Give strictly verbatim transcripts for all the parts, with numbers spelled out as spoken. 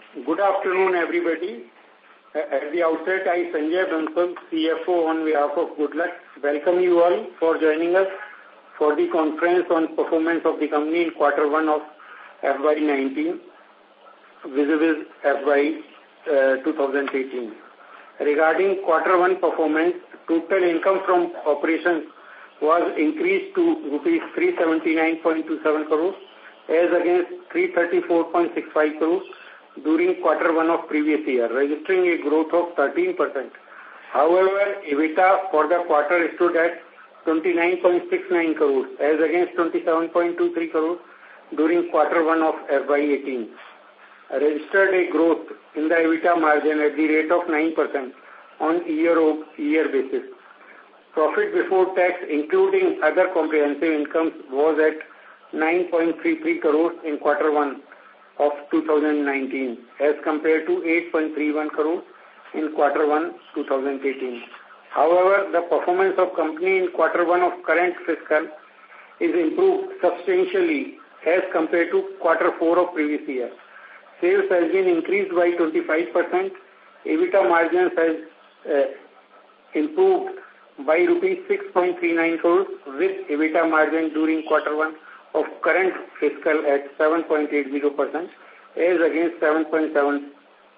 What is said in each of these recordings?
Good afternoon, everybody. At the outset, I, Sanjay Bansal, C F O on behalf of Goodluck, welcome you all for joining us for the conference on performance of the company in quarter one of F Y nineteen, vis-a-vis F Y uh, twenty eighteen. Regarding quarter one performance, total income from operations was increased to rupees three seventy-nine point two seven crores as against three thirty-four point six five crores during quarter one of previous year, registering a growth of thirteen percent. However, EBITDA for the quarter stood at twenty-nine point six nine crores as against twenty-seven point two three crores during quarter one of F Y eighteen. Registered a growth in the EBITDA margin at the rate of nine percent on year-over-year basis. Profit before tax, including other comprehensive incomes, was at nine point three three crores in quarter one of two thousand nineteen as compared to eight point three one crores in quarter one two thousand eighteen. However, the performance of company in quarter one of current fiscal is improved substantially as compared to quarter four of previous year. Sales has been increased by twenty-five percent. EBITDA margins has uh, improved by rupees six point three nine crores with EBITDA margin during quarter one of current fiscal at seven point eight zero percent as against seven point seven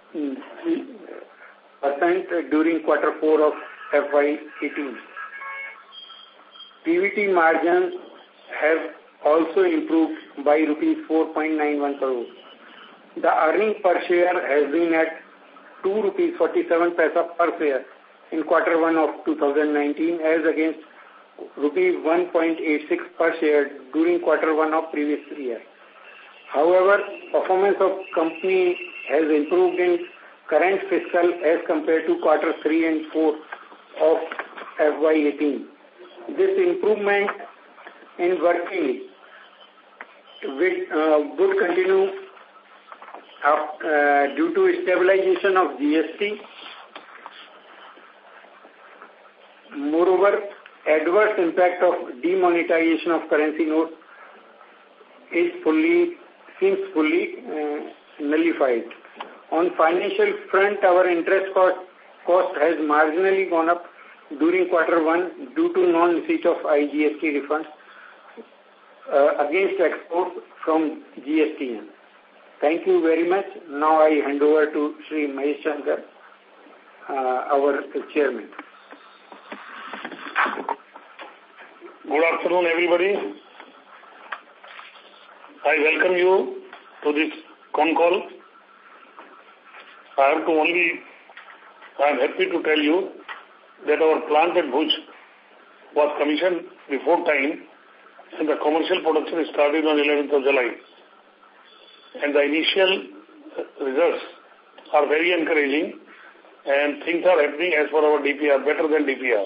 percent during quarter four of F Y eighteen. P B T margins have also improved by rupees four point nine one crores. The earning per share has been at two rupees forty-seven paisa per share in quarter one of two thousand nineteen as against rupees one point eight six per share during quarter one of previous year. However, performance of company has improved in current fiscal as compared to quarter three and four of F Y eighteen. This improvement in working with, uh, would continue uh, uh, due to stabilization of G S T. Moreover, adverse impact of demonetization of currency notes is fully, seems fully uh, nullified. On financial front, our interest cost, cost has marginally gone up during quarter one due to non-receipt of I G S T refunds uh, against exports from G S T N. Thank you very much. Now I hand over to Shri Mahesh Shankar, uh, our chairman. Good afternoon, everybody. I welcome you to this con call. I have to only, I am happy to tell you that our plant at Bhuj was commissioned before time and the commercial production started on eleventh of July. And the initial results are very encouraging and things are happening as per our D P R, better than D P R.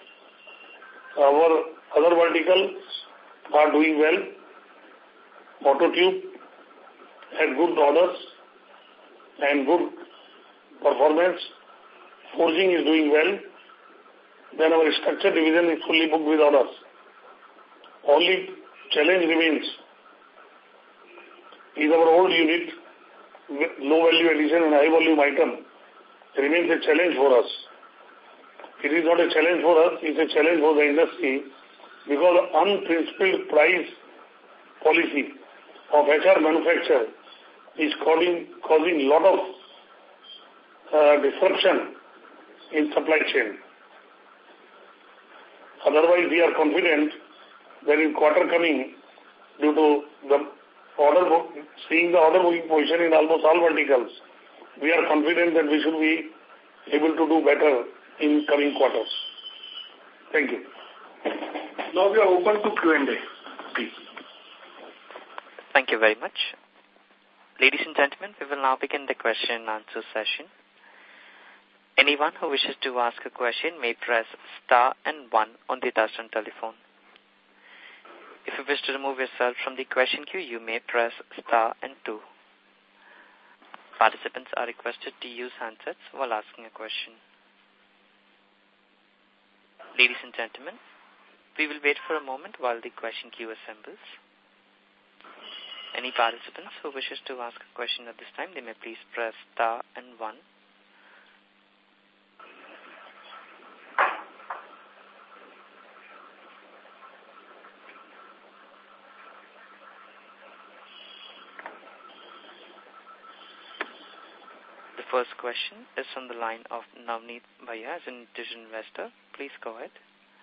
Our other verticals are doing well. Auto tube had good orders and good performance. Forging is doing well. Then our structure division is fully booked with orders. Only challenge remains is our old unit with low value addition and high volume item remains a challenge for us. It is not a challenge for us, it's a challenge for the industry because unprincipled price policy of H R manufacture is causing causing lot of uh, disruption in supply chain. Otherwise, we are confident that in quarter coming, due to the order book, seeing the order booking position in almost all verticals, we are confident that we should be able to do better in coming quarters. Thank you. Now we are open to Q and A, please. Thank you very much. Ladies and gentlemen, we will now begin the question and answer session. Anyone who wishes to ask a question may press star and one on the touchtone telephone. If you wish to remove yourself from the question queue, you may press star and two. Participants are requested to use handsets while asking a question. Ladies and gentlemen, we will wait for a moment while the question queue assembles. Any participants who wishes to ask a question at this time, they may please press star and one. The first question is from the line of Navneet Bhaiya as an individual investor. Please go ahead.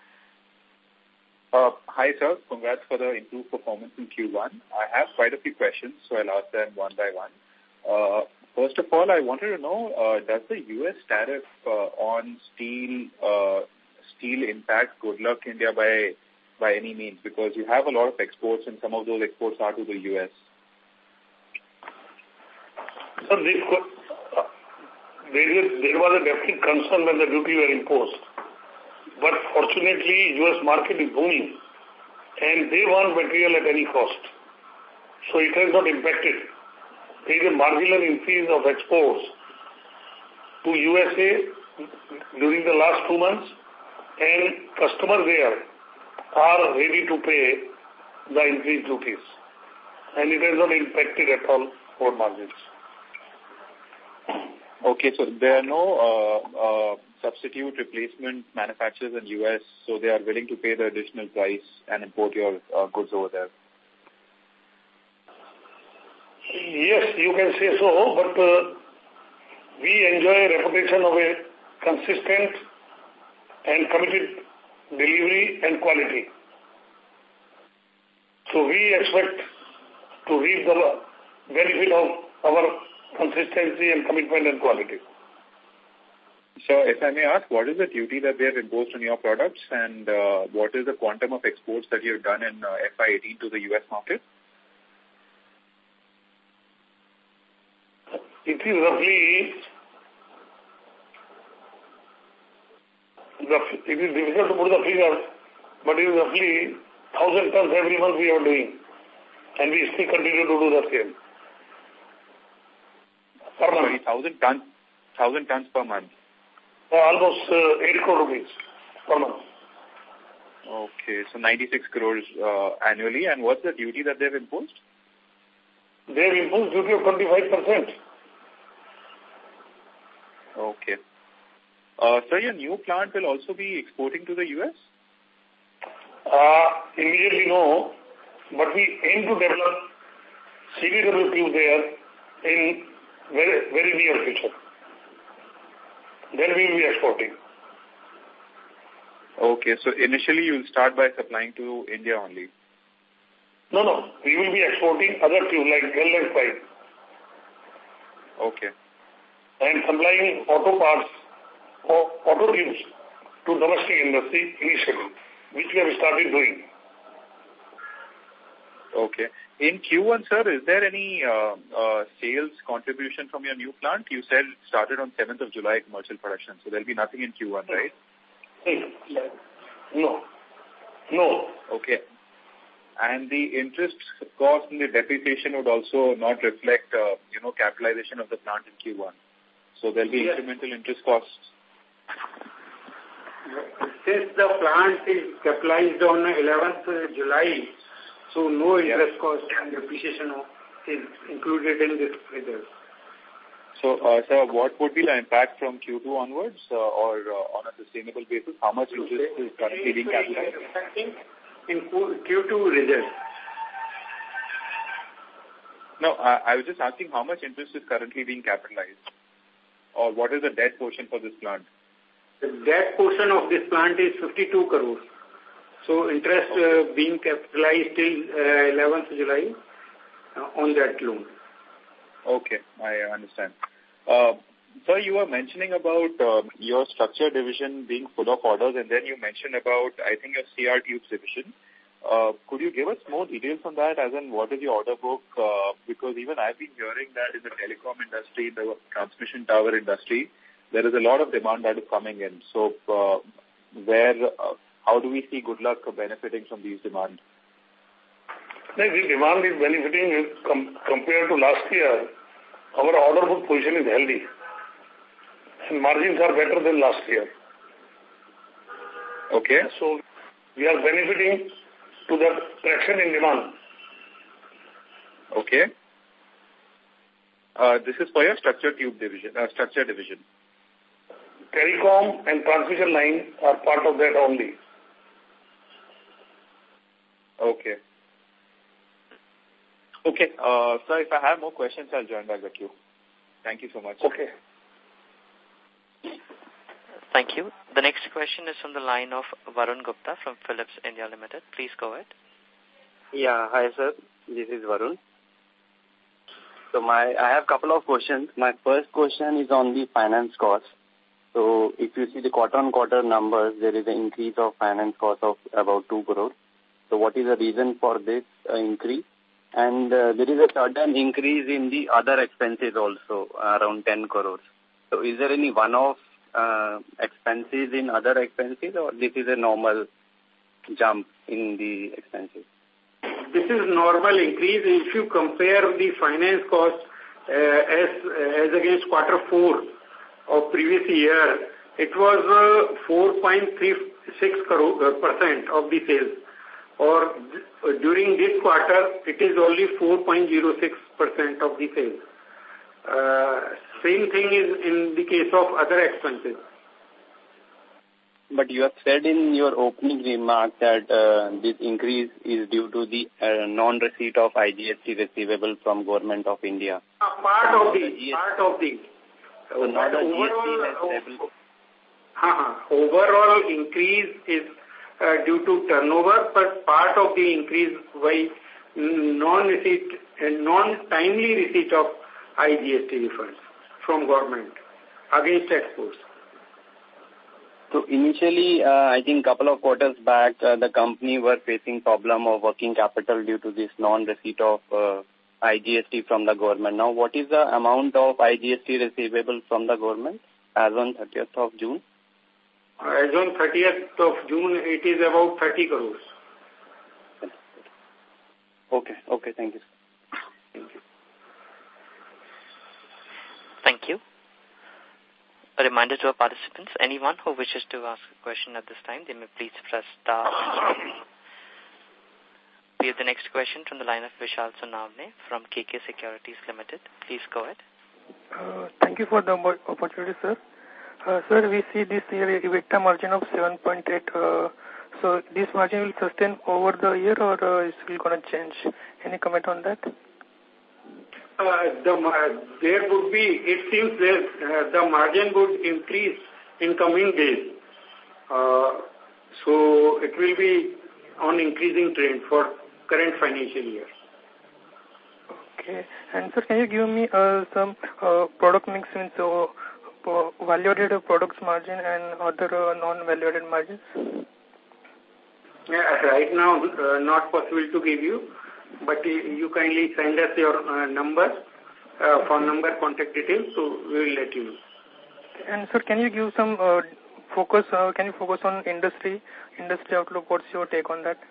Uh, hi, sir. Congrats for the improved performance in Q one. I have quite a few questions, so I'll ask them one by one. Uh, first of all, I wanted to know, uh, does the U S tariff uh, on steel uh, steel impact Goodluck India by by any means? Because you have a lot of exports, and some of those exports are to the U S. So this, uh, there, is, there was a definite concern when the duty were imposed. But fortunately, U S market is booming, and they want material at any cost. So it has not impacted. There is a marginal increase of exports to U S A during the last two months, and customers there are ready to pay the increased duties. And it has not impacted at all our margins. Okay, so there are no uh, uh, substitute replacement manufacturers in U S, so they are willing to pay the additional price and import your uh, goods over there. Yes, you can say so, but uh, we enjoy a reputation of a consistent and committed delivery and quality. So we expect to reap the benefit of our consistency and commitment and quality. So if I may ask, what is the duty that they have imposed on your products, and uh, what is the quantum of exports that you have done in uh, F Y eighteen to the U S market? It is roughly, it is difficult to put the figure, but it is roughly one thousand tons every month we are doing, and we still continue to do the same. Per month. Sorry, one thousand tons, one thousand tons per month. Uh, almost uh, eight crore rupees per month. Okay, so ninety-six crores uh, annually. And what's the duty that they've imposed? They have imposed duty of twenty-five percent. Okay. Uh, so your new plant will also be exporting to the U S? Uh, immediately no, but we aim to develop C D W tube there in very, very near future. Then we will be exporting. Okay, so initially you will start by supplying to India only? No, no. We will be exporting other tube like L and pipe. Okay. And supplying auto parts or auto tubes to domestic industry initially, which we have started doing. Okay. In Q one, sir, is there any uh, uh, sales contribution from your new plant? You said it started on seventh of July commercial production, so there will be nothing in Q one, right? No. No. Okay. And the interest cost and the depreciation would also not reflect, uh, you know, capitalization of the plant in Q one. So there will be yes. incremental interest costs. Since the plant is capitalized on eleventh of July, so no interest yeah. cost and depreciation is included in this figure. So, uh, sir, what would be the impact from Q two onwards uh, or uh, on a sustainable basis? How much interest is currently being capitalized? In Q two results. No, I, I was just asking how much interest is currently being capitalized, or what is the debt portion for this plant? The debt portion of this plant is fifty-two crores. So interest okay. uh, being capitalized till uh, eleventh of July uh, on that loan. Okay, I understand. Uh, sir, you were mentioning about uh, your structure division being full of orders, and then you mentioned about, I think, your C R Tubes division. Uh, could you give us more details on that, as in what is your order book? Uh, because even I've been hearing that in the telecom industry, the transmission tower industry, there is a lot of demand that is coming in. So uh, where, uh, how do we see Goodluck benefiting from these demand? The demand is benefiting com compared to last year. Our order book position is healthy. And margins are better than last year. Okay. So we are benefiting to the traction in demand. Okay. Uh, this is for your structure tube division, uh, structure division. Telecom and transmission line are part of that only. Okay. Okay. Uh, so if I have more questions, I'll join back the queue. Thank you so much. Okay. Thank you. The next question is from the line of Varun Gupta from Philips India Limited. Please go ahead. Yeah, hi sir. This is Varun. So my, I have a couple of questions. My first question is on the finance cost. So if you see the quarter-on-quarter numbers, there is an increase of finance cost of about two crores. So what is the reason for this uh, increase? And uh, there is a sudden increase in the other expenses also, around ten crores. So is there any one-off uh, expenses in other expenses, or this is a normal jump in the expenses? This is normal increase. If you compare the finance cost uh, as as against quarter four of previous year, it was uh, four point three six percent of the sales. Or uh, during this quarter, it is only four point zero six percent of the sales. Uh, same thing is in the case of other expenses. But you have said in your opening remark that uh, this increase is due to the uh, non-receipt of I G S T receivable from Government of India. Uh, part of the, part of the. So uh, not the overall, G S T has uh, overall increase is uh, due to turnover, but part of the increase by non-receipt and non-timely receipt of I G S T refunds from government against exports. So initially, uh, I think a couple of quarters back, uh, the company were facing problem of working capital due to this non-receipt of uh, I G S T from the government. Now, what is the amount of I G S T receivable from the government as on thirtieth of June? As on thirtieth of June, it is about thirty crores. Okay, okay, thank you. Thank you. Thank you. A reminder to our participants, anyone who wishes to ask a question at this time, they may please press star. We have the next question from the line of Vishal Sonavne from K K Securities Limited. Please go ahead. Uh, thank you for the opportunity, sir. Uh, sir, we see this year EBITDA margin of seven point eight. Uh, so this margin will sustain over the year, or uh, is it going to change? Any comment on that? Uh, the, uh, there would be, it seems that uh, the margin would increase in coming days. Uh, so it will be on increasing trend for current financial year. Okay. And sir, can you give me uh, some uh, product mix in so uh, value-added products margin and other uh, non-value-added margins? Yeah, right now, uh, not possible to give you. But you kindly send us your uh, number, uh, phone number, contact details, so we will let you know. And sir, can you give some uh, focus, uh, can you focus on industry, industry outlook? What's your take on that?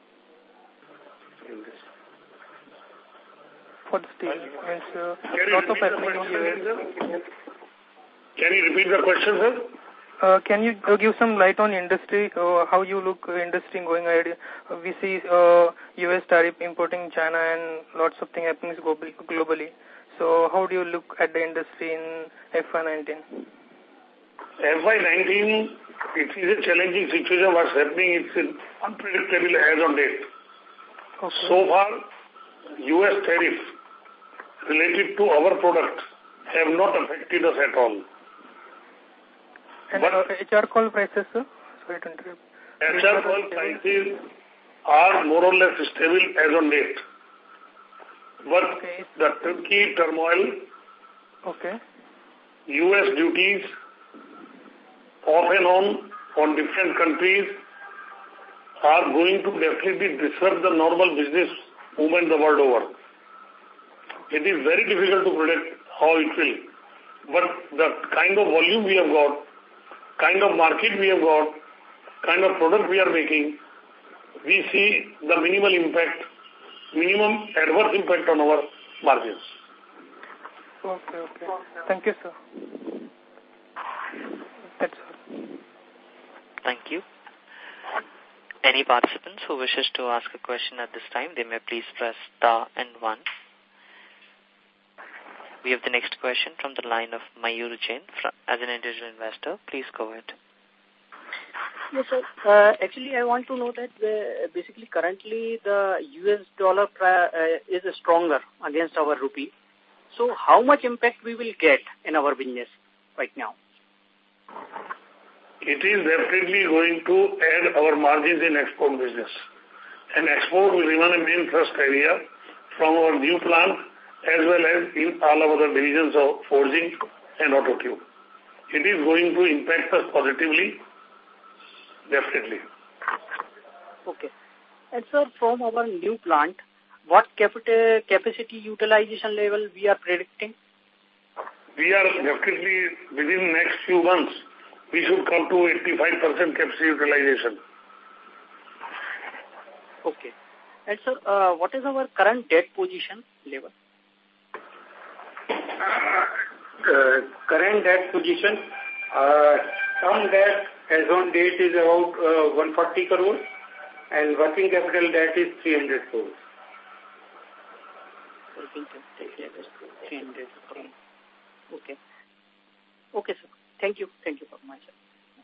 For the steel, means uh, lot of happening here. Can you repeat the question, sir? Uh, can you uh, give some light on industry, uh, how you look uh, industry going ahead? Uh, we see uh, U S tariff importing China and lots of things happening globally. So how do you look at the industry in F Y nineteen? F Y nineteen, it is a challenging situation. What's happening, it's unpredictable as on date. Okay. So far, U S tariff related to our product have not affected us at all. And but uh, H R coil prices, sir? Sorry to interrupt. H R coil prices are more or less stable as on date. But okay. the Turkey turmoil, okay. U S duties, off and on, on different countries, are going to definitely disrupt the normal business movement the world over. It is very difficult to predict how it will. But the kind of volume we have got, kind of market we have got, kind of product we are making, we see the minimal impact, minimum adverse impact on our margins. Okay, okay. Thank you, sir. That's all. Thank you. Any participants who wishes to ask a question at this time, they may please press star and one. We have the next question from the line of Mayur Jain from, as an individual investor. Please go ahead. Yes, sir. Uh, actually, I want to know that the, basically currently the U S dollar uh, is stronger against our rupee. So how much impact we will get in our business right now? It is definitely going to add our margins in export business. And export will remain a main thrust area from our new plant as well as in all of other divisions of forging and auto tube. It is going to impact us positively, definitely. Okay. And sir, from our new plant, what capacity utilization level we are predicting? We are definitely, within next few months, we should come to eighty-five percent capacity utilization. Okay. And sir, uh, what is our current debt position level? Uh, current debt position, uh, some debt as on date is about uh, one hundred forty crores and working capital debt is three hundred crores. Working capital debt is three hundred crores. Okay. Okay, sir. Thank you. Thank you for my sir.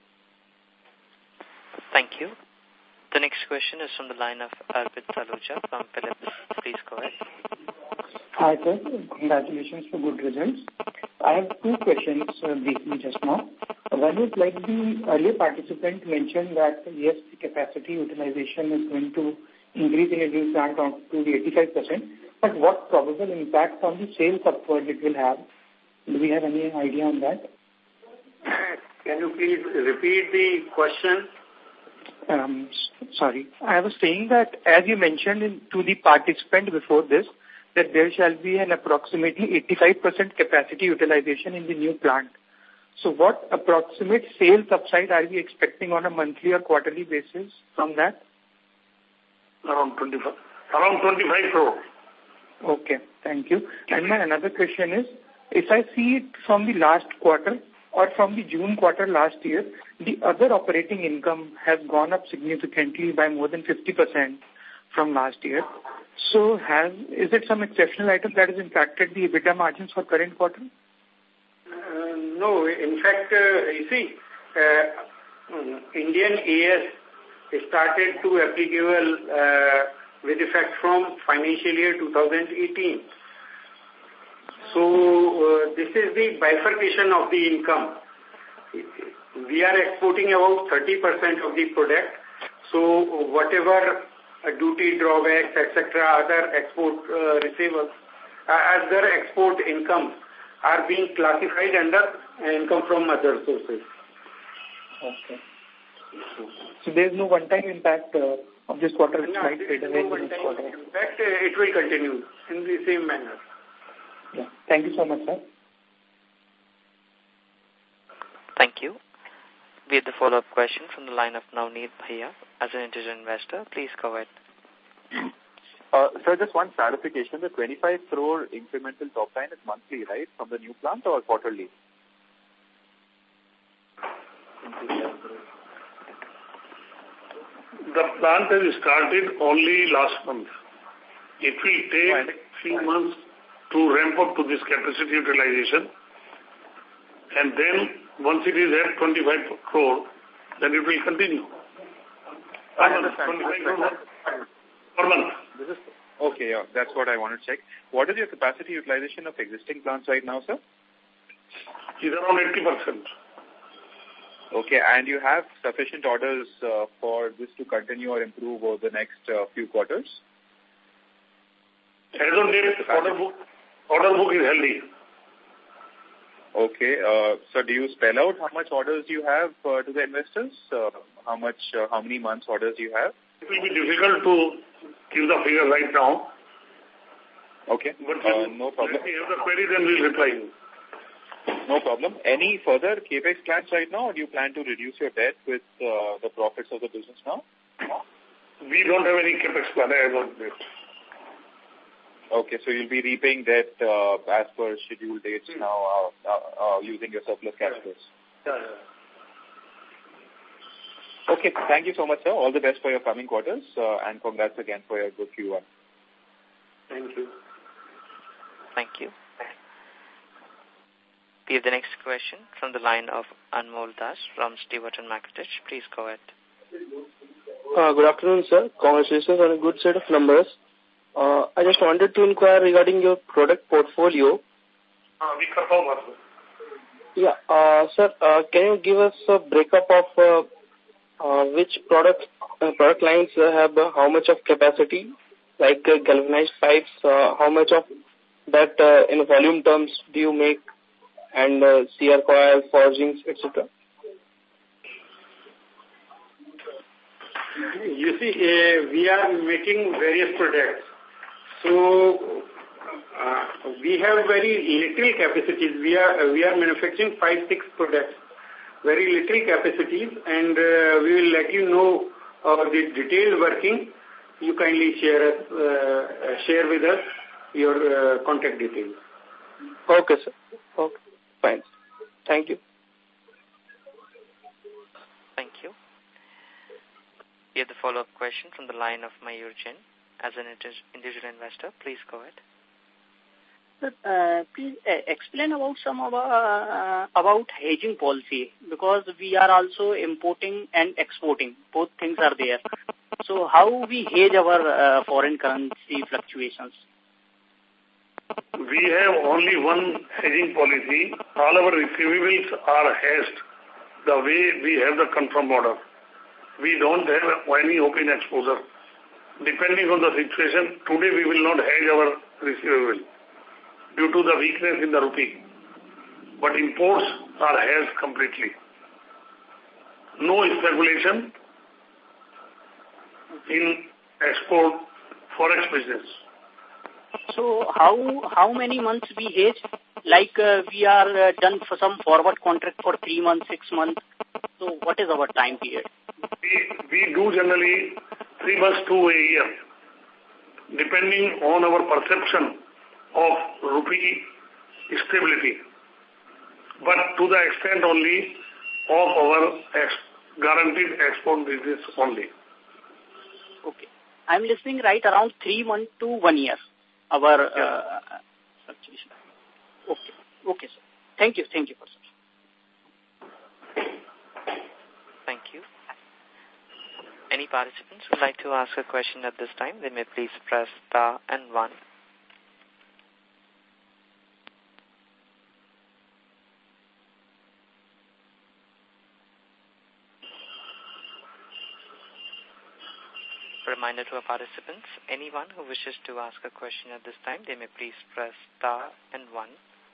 Thank you. The next question is from the line of Arpit Saluja from Philips. Please go ahead. Hi, sir. Congratulations for good results. I have two questions uh, briefly just now. One is like the earlier participant mentioned that yes, the capacity utilization is going to increase in a new plant to the eighty-five percent. But what probable impact on the sales upward it will have? Do we have any idea on that? Can you please repeat the question? Um, sorry. I was saying that as you mentioned in, to the participant before this, that there shall be an approximately eighty-five percent capacity utilization in the new plant. So what approximate sales upside are we expecting on a monthly or quarterly basis from that? Around twenty-five. Around twenty-five crore. Okay, thank you. And my another question is, if I see it from the last quarter or from the June quarter last year, the other operating income has gone up significantly by more than fifty percent from last year. So has is it some exceptional item that has impacted the EBITDA margins for current quarter? Uh, no, in fact, uh, you see, uh, Indian A S started to applicable uh, with effect from financial year two thousand eighteen. So uh, this is the bifurcation of the income. We are exporting about thirty percent of the product. So whatever uh, duty drawbacks, et cetera, other export uh, receivables, uh, other export incomes are being classified under income from other sources. Okay. So there is no one-time impact uh, of this quarter which no, might fade away no in this quarter. In fact, uh, it will continue in the same manner. Yeah. Thank you so much, sir. Thank you. We have the follow-up question from the line of Navneet Bhaiya as an individual investor. Please go ahead. Uh, sir, just one clarification. The twenty-five crore incremental top line is monthly, right, from the new plant or quarterly? The plant has started only last month. It will take a few months to ramp up to this capacity utilization. And then, once it is at twenty-five crore, then it will continue. I understand. twenty-five crore per month. This is, okay, yeah, that's what I want to check. What is your capacity utilization of existing plants right now, sir? It's around eighty percent. Okay, and you have sufficient orders uh, for this to continue or improve over the next uh, few quarters? As on date, order book, order book is healthy. Okay, uh, so do you spell out how much orders you have uh, to the investors? Uh, how much, uh, how many months orders you have? It will be difficult to give the figure right now. Okay, But uh, no problem. If we have the query, then we'll reply you. No problem. Any further capex plans right now, or do you plan to reduce your debt with uh, the profits of the business now? We don't have any capex plan as of date. Okay, so you'll be repaying debt uh, as per scheduled dates mm. now, uh, uh, uh, using your surplus cash flows. Yeah, yeah. Okay, thank you so much, sir. All the best for your coming quarters, uh, and congrats again for your good Q one. Thank you. Thank you. We have the next question from the line of Anmol Das from Stewart and Mackertich. Please go ahead. Uh, good afternoon, sir. Congratulations on a good set of numbers. Uh, I just wanted to inquire regarding your product portfolio. Uh, yeah, uh, sir, uh, can you give us a breakup of uh, uh, which product uh, product lines uh, have uh, how much of capacity, like uh, galvanized pipes, uh, how much of that uh, in volume terms do you make, and uh, C R coil, forgings, et cetera? You see, uh, we are making various products. So, uh, we have very little capacities. We are, uh, we are manufacturing five, six products. Very little capacities, and uh, we will let you know uh, the detailed working. You kindly share us, uh, share with us your uh, contact details. Okay, sir. Okay, fine. Thank you. Thank you. We have the follow-up question from the line of Mayur Jain. As an individual investor, please go ahead. Sir, uh, please uh, explain about some about, uh, about hedging policy, because we are also importing and exporting. Both things are there. So how we hedge our uh, foreign currency fluctuations? We have only one hedging policy. All our receivables are hedged the way we have the confirmed order. We don't have any open exposure. Depending on the situation, today we will not hedge our receivable due to the weakness in the rupee. But imports are hedged completely. No speculation in export forex business. So how how many months we hedge? Like uh, we are uh, done for some forward contract for three months, six months. So what is our time period? We, we do generally three months to a year, depending on our perception of rupee stability, but to the extent only of our ex guaranteed export business only. Okay. I'm listening right around three months to one year, our yeah. uh, fluctuation. Okay. Okay, sir. Thank you. Thank you, sir. Thank you. Any participants who would like to ask a question at this time, they may please press star and one. Reminder to our participants, anyone who wishes to ask a question at this time, they may please press star and one.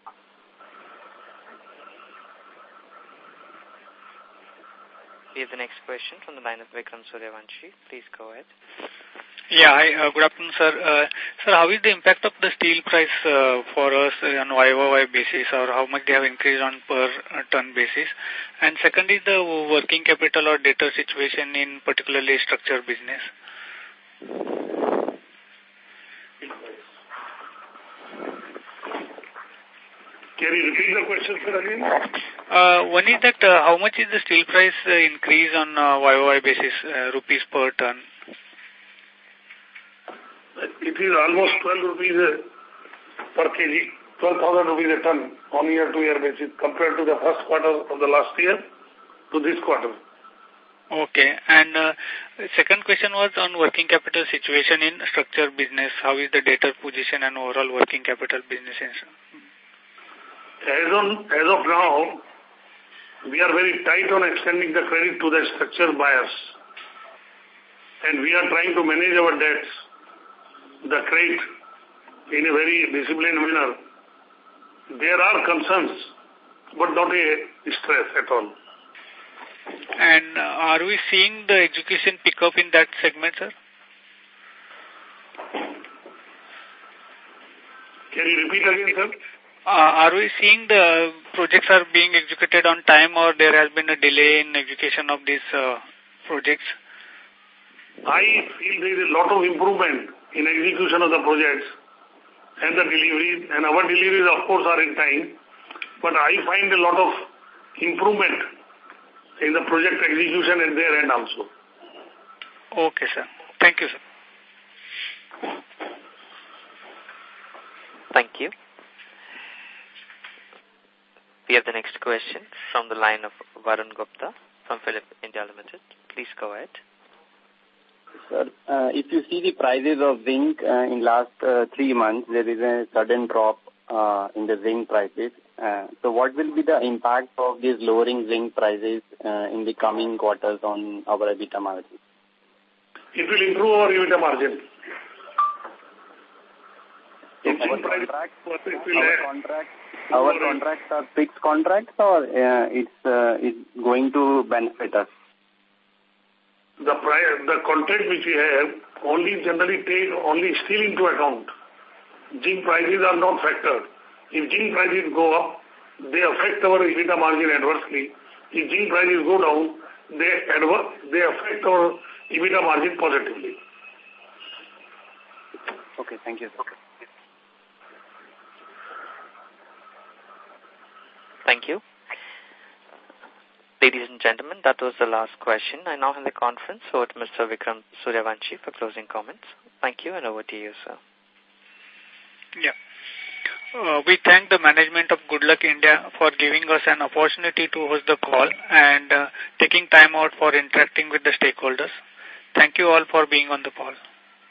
We have the next question from the line of Vikram Suryavanshi. Please go ahead. Yeah, hi, uh, good afternoon, sir. Uh, sir, how is the impact of the steel price uh, for us on Y O Y basis, or how much they have increased on per uh, ton basis? And second is the working capital or debtor situation in particularly structured business. Can you repeat the question, sir, again? Uh, one is that uh, how much is the steel price uh, increase on uh, Y O Y basis, uh, rupees per ton? It is almost twelve rupees per kg, twelve thousand rupees a ton on year-to-year basis compared to the first quarter of the last year to this quarter. Okay. And uh, second question was on working capital situation in structured business. How is the debtor position and overall working capital business? As, on, as of now, we are very tight on extending the credit to the structured buyers. And we are trying to manage our debts, the credit, in a very disciplined manner. There are concerns, but not a stress at all. And uh, are we seeing the execution pick up in that segment, sir? Can you repeat again, sir? Uh, are we seeing the projects are being executed on time, or there has been a delay in execution of these uh, projects? I feel there is a lot of improvement in execution of the projects and the deliveries, and our deliveries, of course, are in time. But I find a lot of improvement in the project execution at their end also. Okay, sir. Thank you, sir. Thank you. We have the next question from the line of Varun Gupta from Phillip India Limited. Please go ahead. Sir, uh, if you see the prices of zinc uh, in last uh, three months, there is a sudden drop uh, in the zinc prices. Uh, so what will be the impact of these lowering zinc prices uh, in the coming quarters on our EBITDA margin? It will improve our EBITDA margin. So our, contract, our, contract, our contracts are fixed contracts, or uh, it's, uh, it's going to benefit us? The price, the contract which we have only generally take only steel into account. Zinc prices are not factored. If zinc prices go up, they affect our EBITDA margin adversely. If zinc prices go down, they adver they affect our EBITDA margin positively. Okay, thank you. Okay. Thank you. Ladies and gentlemen, that was the last question. I now hand the conference over to Mister Vikram Suryavanshi for closing comments. Thank you, and over to you, sir. Yeah. Uh, we thank the management of Goodluck India for giving us an opportunity to host the call and uh, taking time out for interacting with the stakeholders. Thank you all for being on the call.